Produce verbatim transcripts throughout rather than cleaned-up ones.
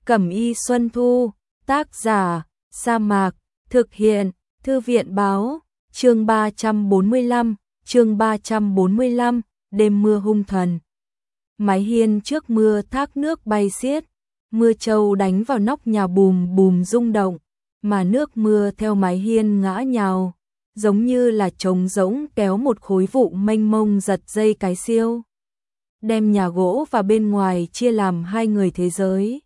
Cẩm y Xuân Thu, tác giả, Sa Mạc, thực hiện, Thư viện báo, chương ba trăm bốn mươi lăm, chương ba trăm bốn mươi lăm, đêm mưa hung thần. Mái hiên trước mưa thác nước bay xiết, mưa trâu đánh vào nóc nhà bùm bùm rung động, mà nước mưa theo mái hiên ngã nhào, giống như là trống rỗng kéo một khối vụ mênh mông giật dây cái siêu. Đem nhà gỗ và bên ngoài chia làm hai người thế giới.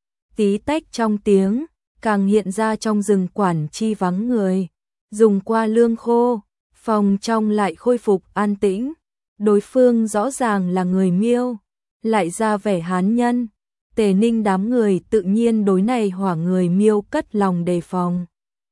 Tí tách trong tiếng, càng hiện ra trong rừng quản chi vắng người. Dùng qua lương khô, phòng trong lại khôi phục an tĩnh. Đối phương rõ ràng là người Miêu, lại ra vẻ hán nhân. Tề Ninh đám người tự nhiên đối này hỏa người Miêu cất lòng đề phòng.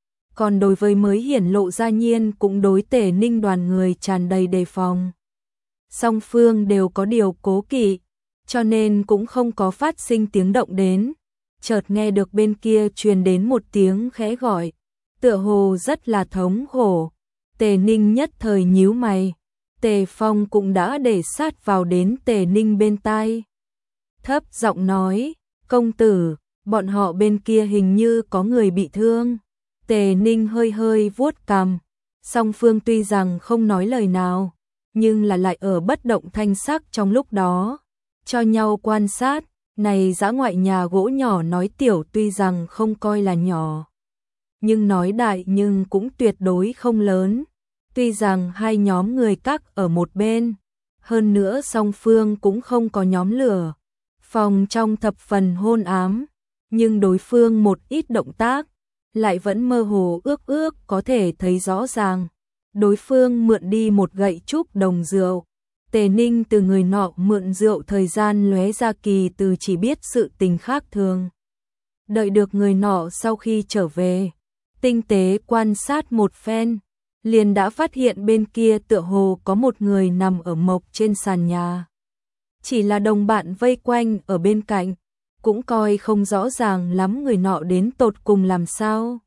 Còn đối với mới hiển lộ ra nhiên cũng đối Tề Ninh đoàn người tràn đầy đề phòng. Song phương đều có điều cố kỵ, cho nên cũng không có phát sinh tiếng động đến. Chợt nghe được bên kia truyền đến một tiếng khẽ gọi, tựa hồ rất là thống khổ. Tề Ninh nhất thời nhíu mày, Tề Phong cũng đã để sát vào đến Tề Ninh bên tai. Thấp giọng nói, công tử, bọn họ bên kia hình như có người bị thương. Tề Ninh hơi hơi vuốt cằm, song phương tuy rằng không nói lời nào, nhưng là lại ở bất động thanh sắc trong lúc đó, cho nhau quan sát. Này dã ngoại nhà gỗ nhỏ nói tiểu tuy rằng không coi là nhỏ, nhưng nói đại nhưng cũng tuyệt đối không lớn. Tuy rằng hai nhóm người các ở một bên, hơn nữa song phương cũng không có nhóm lửa. Phòng trong thập phần hôn ám, nhưng đối phương một ít động tác, lại vẫn mơ hồ ước ước có thể thấy rõ ràng. Đối phương mượn đi một gậy trúc đồng rượu. Tề Ninh từ người nọ mượn rượu thời gian lóe ra kỳ từ chỉ biết sự tình khác thường. Đợi được người nọ sau khi trở về, tinh tế quan sát một phen, liền đã phát hiện bên kia tựa hồ có một người nằm ở mộc trên sàn nhà. Chỉ là đồng bạn vây quanh ở bên cạnh, cũng coi không rõ ràng lắm người nọ đến tột cùng làm sao.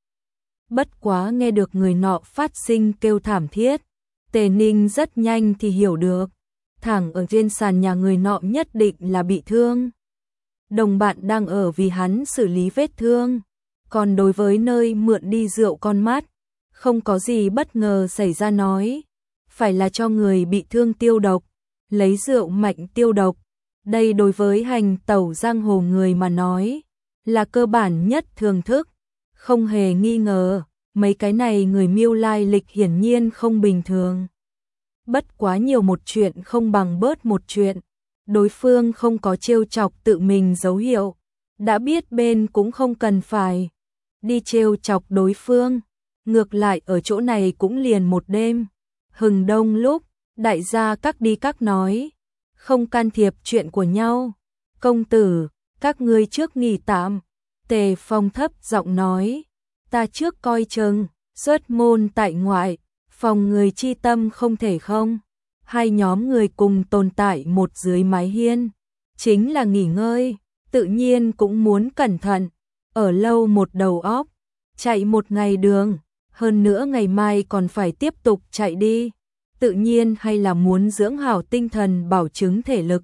Bất quá nghe được người nọ phát sinh kêu thảm thiết, Tề Ninh rất nhanh thì hiểu được. Thẳng ở trên sàn nhà người nọ nhất định là bị thương. Đồng bạn đang ở vì hắn xử lý vết thương. Còn đối với nơi mượn đi rượu con mắt, không có gì bất ngờ xảy ra nói. Phải là cho người bị thương tiêu độc, lấy rượu mạnh tiêu độc. Đây đối với hành tẩu giang hồ người mà nói, là cơ bản nhất thưởng thức. Không hề nghi ngờ, mấy cái này người Miêu lai lịch hiển nhiên không bình thường. Bất quá nhiều một chuyện không bằng bớt một chuyện. Đối phương không có trêu chọc tự mình dấu hiệu, đã biết bên cũng không cần phải đi trêu chọc đối phương. Ngược lại ở chỗ này cũng liền một đêm. Hừng đông lúc, đại gia các đi các nói, không can thiệp chuyện của nhau. Công tử, các ngươi trước nghỉ tạm. Tề Phong thấp giọng nói, ta trước coi chừng, xuất môn tại ngoại. Phòng người chi tâm không thể không. Hai nhóm người cùng tồn tại một dưới mái hiên, chính là nghỉ ngơi, tự nhiên cũng muốn cẩn thận. Ở lâu một đầu óc, chạy một ngày đường, hơn nữa ngày mai còn phải tiếp tục chạy đi, tự nhiên hay là muốn dưỡng hảo tinh thần bảo chứng thể lực.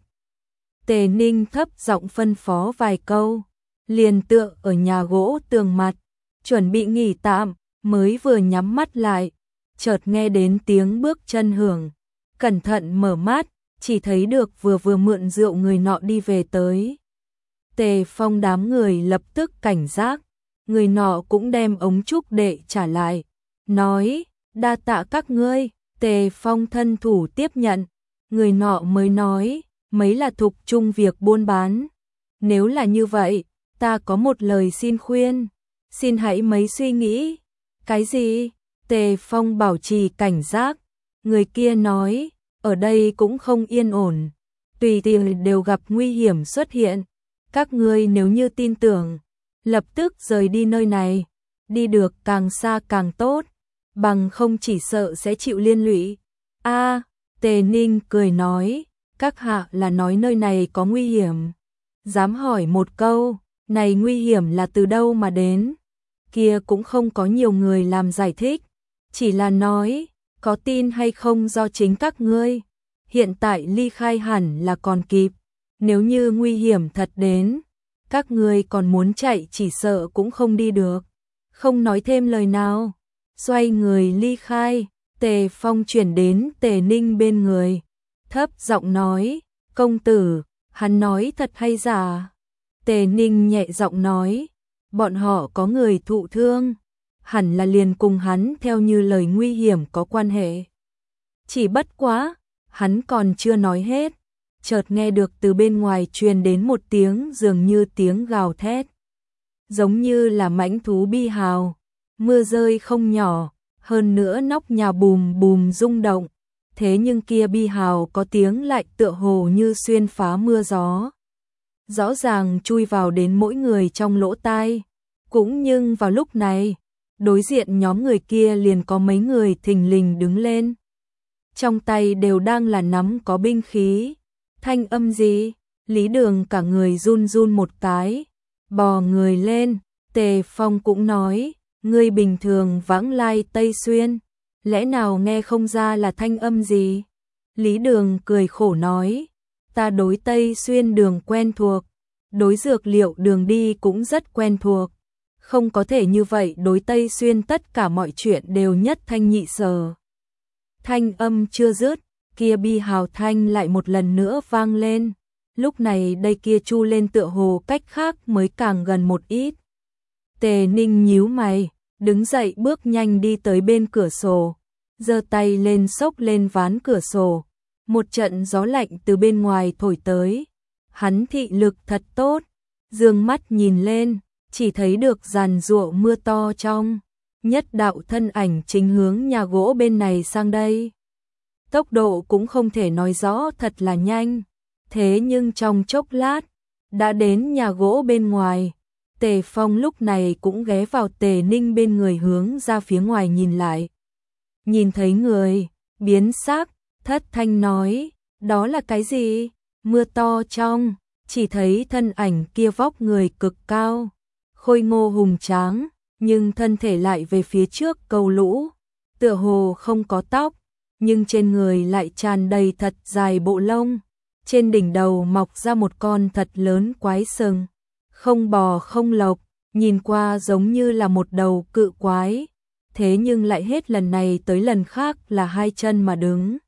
Tề Ninh thấp giọng phân phó vài câu, liền tựa ở nhà gỗ tường mặt, chuẩn bị nghỉ tạm, mới vừa nhắm mắt lại. Chợt nghe đến tiếng bước chân hưởng, cẩn thận mở mắt, chỉ thấy được vừa vừa mượn rượu người nọ đi về tới. Tề Phong đám người lập tức cảnh giác, người nọ cũng đem ống trúc đệ trả lại, nói, đa tạ các ngươi. Tề Phong thân thủ tiếp nhận, người nọ mới nói, mấy là thục chung việc buôn bán. Nếu là như vậy, ta có một lời xin khuyên, xin hãy mấy suy nghĩ. Cái gì? Tề Phong bảo trì cảnh giác, người kia nói, ở đây cũng không yên ổn, tùy tiện đều gặp nguy hiểm xuất hiện. Các ngươi nếu như tin tưởng, lập tức rời đi nơi này, đi được càng xa càng tốt, bằng không chỉ sợ sẽ chịu liên lụy. A, Tề Ninh cười nói, các hạ là nói nơi này có nguy hiểm. Dám hỏi một câu, này nguy hiểm là từ đâu mà đến? Kia cũng không có nhiều người làm giải thích. Chỉ là nói, có tin hay không do chính các ngươi. Hiện tại ly khai hẳn là còn kịp. Nếu như nguy hiểm thật đến, các ngươi còn muốn chạy chỉ sợ cũng không đi được. Không nói thêm lời nào, xoay người ly khai, Tề Phong chuyển đến Tề Ninh bên người, thấp giọng nói, công tử, hắn nói thật hay giả? Tề Ninh nhẹ giọng nói, bọn họ có người thụ thương, hẳn là liền cùng hắn theo như lời nguy hiểm có quan hệ. Chỉ bất quá, hắn còn chưa nói hết, chợt nghe được từ bên ngoài truyền đến một tiếng dường như tiếng gào thét, giống như là mãnh thú bi hào, mưa rơi không nhỏ, hơn nữa nóc nhà bùm bùm rung động, thế nhưng kia bi hào có tiếng lại tựa hồ như xuyên phá mưa gió, rõ ràng chui vào đến mỗi người trong lỗ tai. Cũng nhưng vào lúc này, đối diện nhóm người kia liền có mấy người thình lình đứng lên, trong tay đều đang là nắm có binh khí. Thanh âm gì? Lý Đường cả người run run một cái, bò người lên. Tề Phong cũng nói, ngươi bình thường vãng lai Tây Xuyên, lẽ nào nghe không ra là thanh âm gì? Lý Đường cười khổ nói, ta đối Tây Xuyên đường quen thuộc, đối dược liệu đường đi cũng rất quen thuộc, không có thể như vậy đối Tây Xuyên tất cả mọi chuyện đều nhất thanh nhị sở. Thanh âm chưa dứt, kia bi hào thanh lại một lần nữa vang lên, lúc này đây kia chu lên tựa hồ cách khác mới càng gần một ít. Tề Ninh nhíu mày, đứng dậy bước nhanh đi tới bên cửa sổ, giơ tay lên xốc lên ván cửa sổ, một trận gió lạnh từ bên ngoài thổi tới. Hắn thị lực thật tốt, dương mắt nhìn lên, chỉ thấy được giàn giụa mưa to trong, nhất đạo thân ảnh chính hướng nhà gỗ bên này sang đây. Tốc độ cũng không thể nói rõ thật là nhanh, thế nhưng trong chốc lát, đã đến nhà gỗ bên ngoài. Tề Phong lúc này cũng ghé vào Tề Ninh bên người hướng ra phía ngoài nhìn lại. Nhìn thấy người, biến sắc, thất thanh nói, đó là cái gì? Mưa to trong, chỉ thấy thân ảnh kia vóc người cực cao, khôi ngô hùng tráng, nhưng thân thể lại về phía trước cầu lũ, tựa hồ không có tóc, nhưng trên người lại tràn đầy thật dài bộ lông, trên đỉnh đầu mọc ra một con thật lớn quái sừng, không bò không lộc, nhìn qua giống như là một đầu cự quái, thế nhưng lại hết lần này tới lần khác là hai chân mà đứng.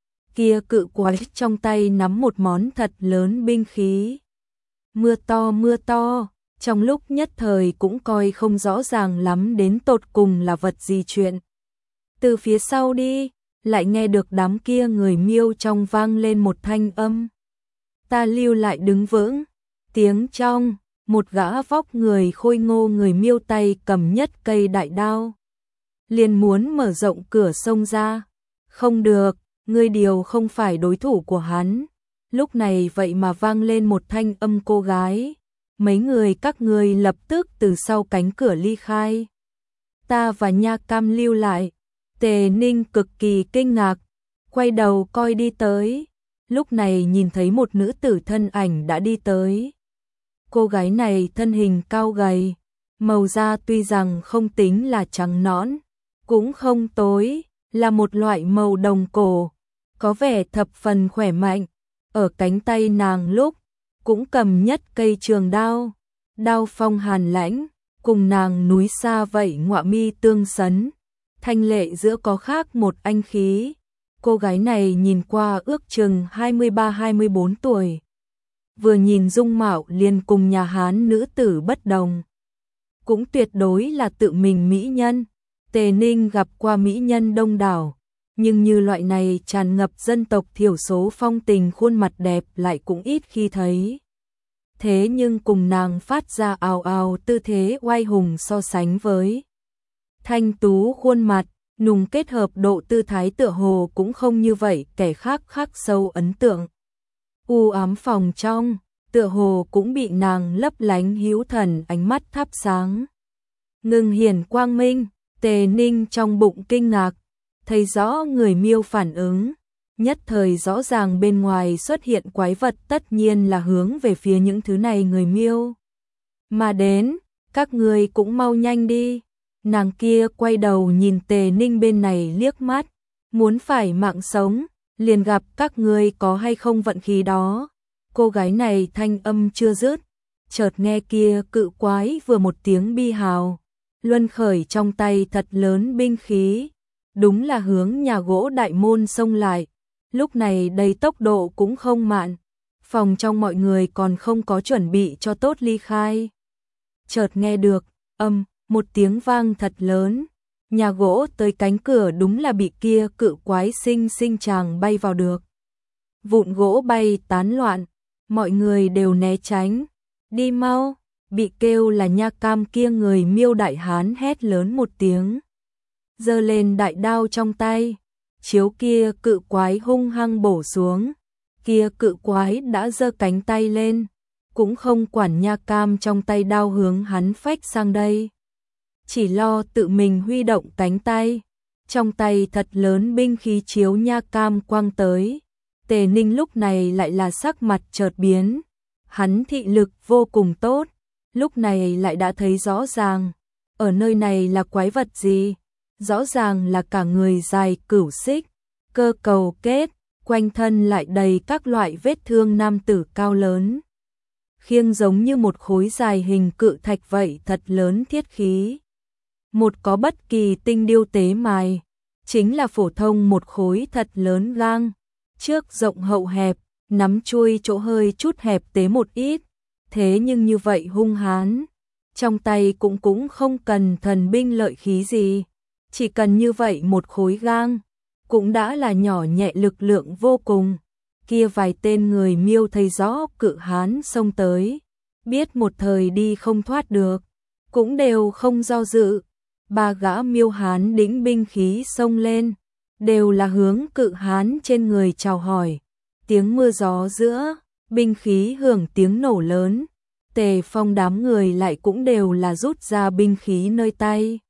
Kia cự quái trong tay nắm một món thật lớn binh khí. Mưa to mưa to, trong lúc nhất thời cũng coi không rõ ràng lắm đến tột cùng là vật gì chuyện. Từ phía sau đi, lại nghe được đám kia người miêu trong vang lên một thanh âm. Ta lưu lại đứng vững, tiếng trong, một gã vóc người khôi ngô người miêu tay cầm nhất cây đại đao. Liền muốn mở rộng cửa sông ra. Không được, ngươi điều không phải đối thủ của hắn. Lúc này vậy mà vang lên một thanh âm cô gái. Mấy người các ngươi lập tức từ sau cánh cửa ly khai. Ta và Nha Cam lưu lại. Tề Ninh cực kỳ kinh ngạc, quay đầu coi đi tới. Lúc này nhìn thấy một nữ tử thân ảnh đã đi tới. Cô gái này thân hình cao gầy, màu da tuy rằng không tính là trắng nõn, cũng không tối, là một loại màu đồng cổ, có vẻ thập phần khỏe mạnh. Ở cánh tay nàng lúc cũng cầm nhất cây trường đao, đao phong hàn lãnh, cùng nàng núi xa vậy ngọa mi tương sấn, thanh lệ giữa có khác một anh khí. Cô gái này nhìn qua ước chừng hai mươi ba hai mươi bốn tuổi. Vừa nhìn dung mạo liền cùng nhà Hán nữ tử bất đồng. Cũng tuyệt đối là tự mình mỹ nhân. Tề Ninh gặp qua mỹ nhân đông đảo, nhưng như loại này tràn ngập dân tộc thiểu số phong tình khuôn mặt đẹp lại cũng ít khi thấy. Thế nhưng cùng nàng phát ra ào ào tư thế oai hùng so sánh với thanh tú khuôn mặt, nùng kết hợp độ tư thái tựa hồ cũng không như vậy, kẻ khác khắc sâu ấn tượng. U ám phòng trong, tựa hồ cũng bị nàng lấp lánh hữu thần ánh mắt thắp sáng. Ngừng hiển quang minh, Tề Ninh trong bụng kinh ngạc, thấy rõ người miêu phản ứng, nhất thời rõ ràng bên ngoài xuất hiện quái vật tất nhiên là hướng về phía những thứ này người miêu. Mà đến, các người cũng mau nhanh đi. Nàng kia quay đầu nhìn Tề Ninh bên này liếc mắt, muốn phải mạng sống, liền gặp các ngươi có hay không vận khí đó. Cô gái này thanh âm chưa dứt, chợt nghe kia cự quái vừa một tiếng bi hào, luân khởi trong tay thật lớn binh khí, đúng là hướng nhà gỗ đại môn xông lại. Lúc này đây tốc độ cũng không mạn, phòng trong mọi người còn không có chuẩn bị cho tốt ly khai. Chợt nghe được, âm, một tiếng vang thật lớn, nhà gỗ tới cánh cửa đúng là bị kia cự quái sinh sinh chàng bay vào được. Vụn gỗ bay tán loạn, mọi người đều né tránh, đi mau, bị kêu là Nha Cam kia người Miêu đại hán hét lớn một tiếng. Giơ lên đại đao trong tay, chiếu kia cự quái hung hăng bổ xuống, kia cự quái đã giơ cánh tay lên, cũng không quản Nha Cam trong tay đao hướng hắn phách sang đây. Chỉ lo tự mình huy động cánh tay, trong tay thật lớn binh khí chiếu Nha Cam quăng tới. Tề Ninh lúc này lại là sắc mặt chợt biến, hắn thị lực vô cùng tốt, lúc này lại đã thấy rõ ràng, ở nơi này là quái vật gì, rõ ràng là cả người dài cửu xích, cơ cầu kết, quanh thân lại đầy các loại vết thương nam tử cao lớn. Khiêng giống như một khối dài hình cự thạch vậy thật lớn thiết khí. Một có bất kỳ tinh điêu tế mài, chính là phổ thông một khối thật lớn gang, trước rộng hậu hẹp, nắm chuôi chỗ hơi chút hẹp tế một ít, thế nhưng như vậy hung hán, trong tay cũng cũng không cần thần binh lợi khí gì, chỉ cần như vậy một khối gang, cũng đã là nhỏ nhẹ lực lượng vô cùng. Kia vài tên người Miêu thấy rõ cự hán xông tới, biết một thời đi không thoát được, cũng đều không do dự. Ba gã Miêu hán đĩnh binh khí xông lên, đều là hướng cự hán trên người chào hỏi. Tiếng mưa gió giữa, binh khí hưởng tiếng nổ lớn, Tề Phong đám người lại cũng đều là rút ra binh khí nơi tay.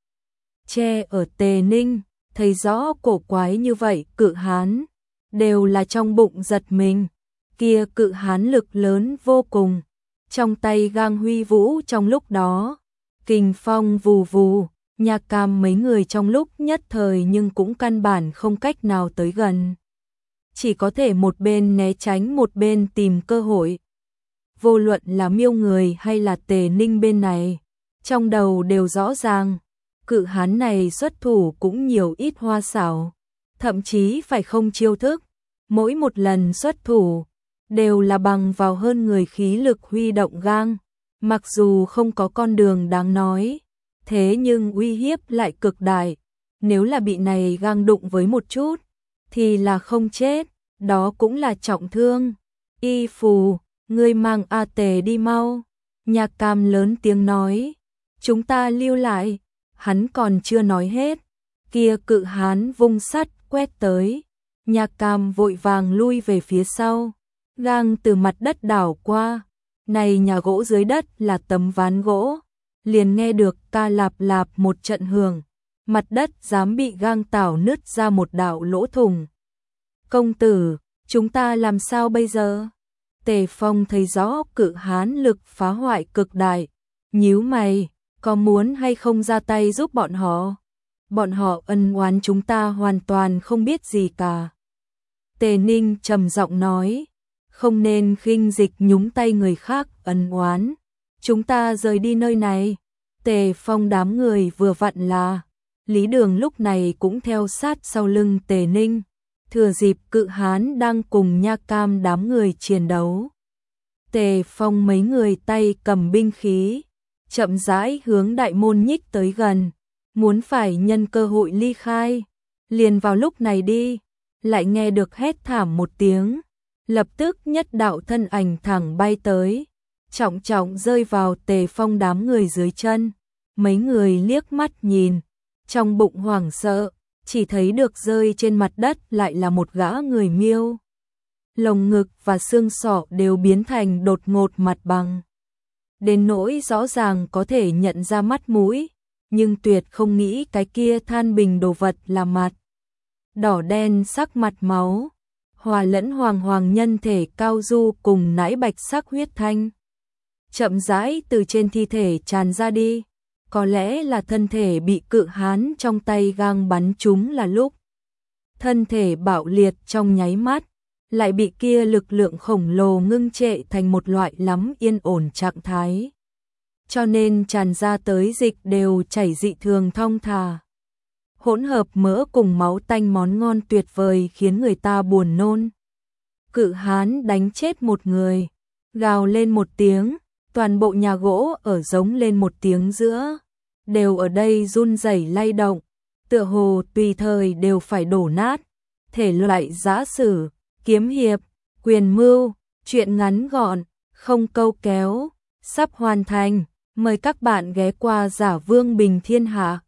Che ở Tề Ninh, thấy rõ cổ quái như vậy cự hán, đều là trong bụng giật mình, kia cự hán lực lớn vô cùng, trong tay gang huy vũ trong lúc đó, kình phong vù vù, Nha Cam mấy người trong lúc nhất thời nhưng cũng căn bản không cách nào tới gần. Chỉ có thể một bên né tránh một bên tìm cơ hội. Vô luận là Miêu người hay là Tề Ninh bên này, trong đầu đều rõ ràng, cự hán này xuất thủ cũng nhiều ít hoa xảo, thậm chí phải không chiêu thức, mỗi một lần xuất thủ đều là bằng vào hơn người khí lực huy động gang, mặc dù không có con đường đáng nói, thế nhưng uy hiếp lại cực đại, nếu là bị này gang đụng với một chút thì là không chết, đó cũng là trọng thương. Y Phù, ngươi mang A Tề đi mau. Nha Cam lớn tiếng nói, chúng ta lưu lại. Hắn còn chưa nói hết, kia cự hán vung sắt quét tới, Nha Cam vội vàng lui về phía sau, gang từ mặt đất đảo qua, này nhà gỗ dưới đất là tấm ván gỗ, liền nghe được ca lạp lạp một trận hưởng, mặt đất dám bị gang tảo nứt ra một đạo lỗ thủng. Công tử, chúng ta làm sao bây giờ? Tề Phong thấy rõ cự hán lực phá hoại cực đại, nhíu mày, có muốn hay không ra tay giúp bọn họ? Bọn họ ân oán chúng ta hoàn toàn không biết gì cả. Tề Ninh trầm giọng nói, không nên khinh dịch nhúng tay người khác ân oán. Chúng ta rời đi nơi này. Tề Phong đám người vừa vặn là, Lý Đường lúc này cũng theo sát sau lưng Tề Ninh, thừa dịp cự hán đang cùng Nha Cam đám người chiến đấu. Tề Phong mấy người tay cầm binh khí, chậm rãi hướng đại môn nhích tới gần, muốn phải nhân cơ hội ly khai. Liền vào lúc này đi, lại nghe được hét thảm một tiếng, lập tức nhất đạo thân ảnh thẳng bay tới, trọng trọng rơi vào Tề Phong đám người dưới chân. Mấy người liếc mắt nhìn, trong bụng hoảng sợ, chỉ thấy được rơi trên mặt đất lại là một gã người Miêu. Lồng ngực và xương sọ đều biến thành đột ngột mặt bằng. Đến nỗi rõ ràng có thể nhận ra mắt mũi, nhưng tuyệt không nghĩ cái kia than bình đồ vật là mặt. Đỏ đen sắc mặt máu, hòa lẫn hoàng hoàng nhân thể cao du cùng nãi bạch sắc huyết thanh. Chậm rãi từ trên thi thể tràn ra đi, có lẽ là thân thể bị cự hán trong tay gang bắn trúng là lúc. Thân thể bạo liệt trong nháy mắt, lại bị kia lực lượng khổng lồ ngưng trệ thành một loại lắm yên ổn trạng thái. Cho nên tràn ra tới dịch đều chảy dị thường thong thả. Hỗn hợp mỡ cùng máu tanh món ngon tuyệt vời khiến người ta buồn nôn. Cự hán đánh chết một người, gào lên một tiếng, toàn bộ nhà gỗ ở giống lên một tiếng giữa, đều ở đây run rẩy lay động, tựa hồ tùy thời đều phải đổ nát. Thể loại giã sử, kiếm hiệp, quyền mưu, truyện ngắn gọn, không câu kéo, sắp hoàn thành. Mời các bạn ghé qua Giả Vương Bình Thiên Hạ.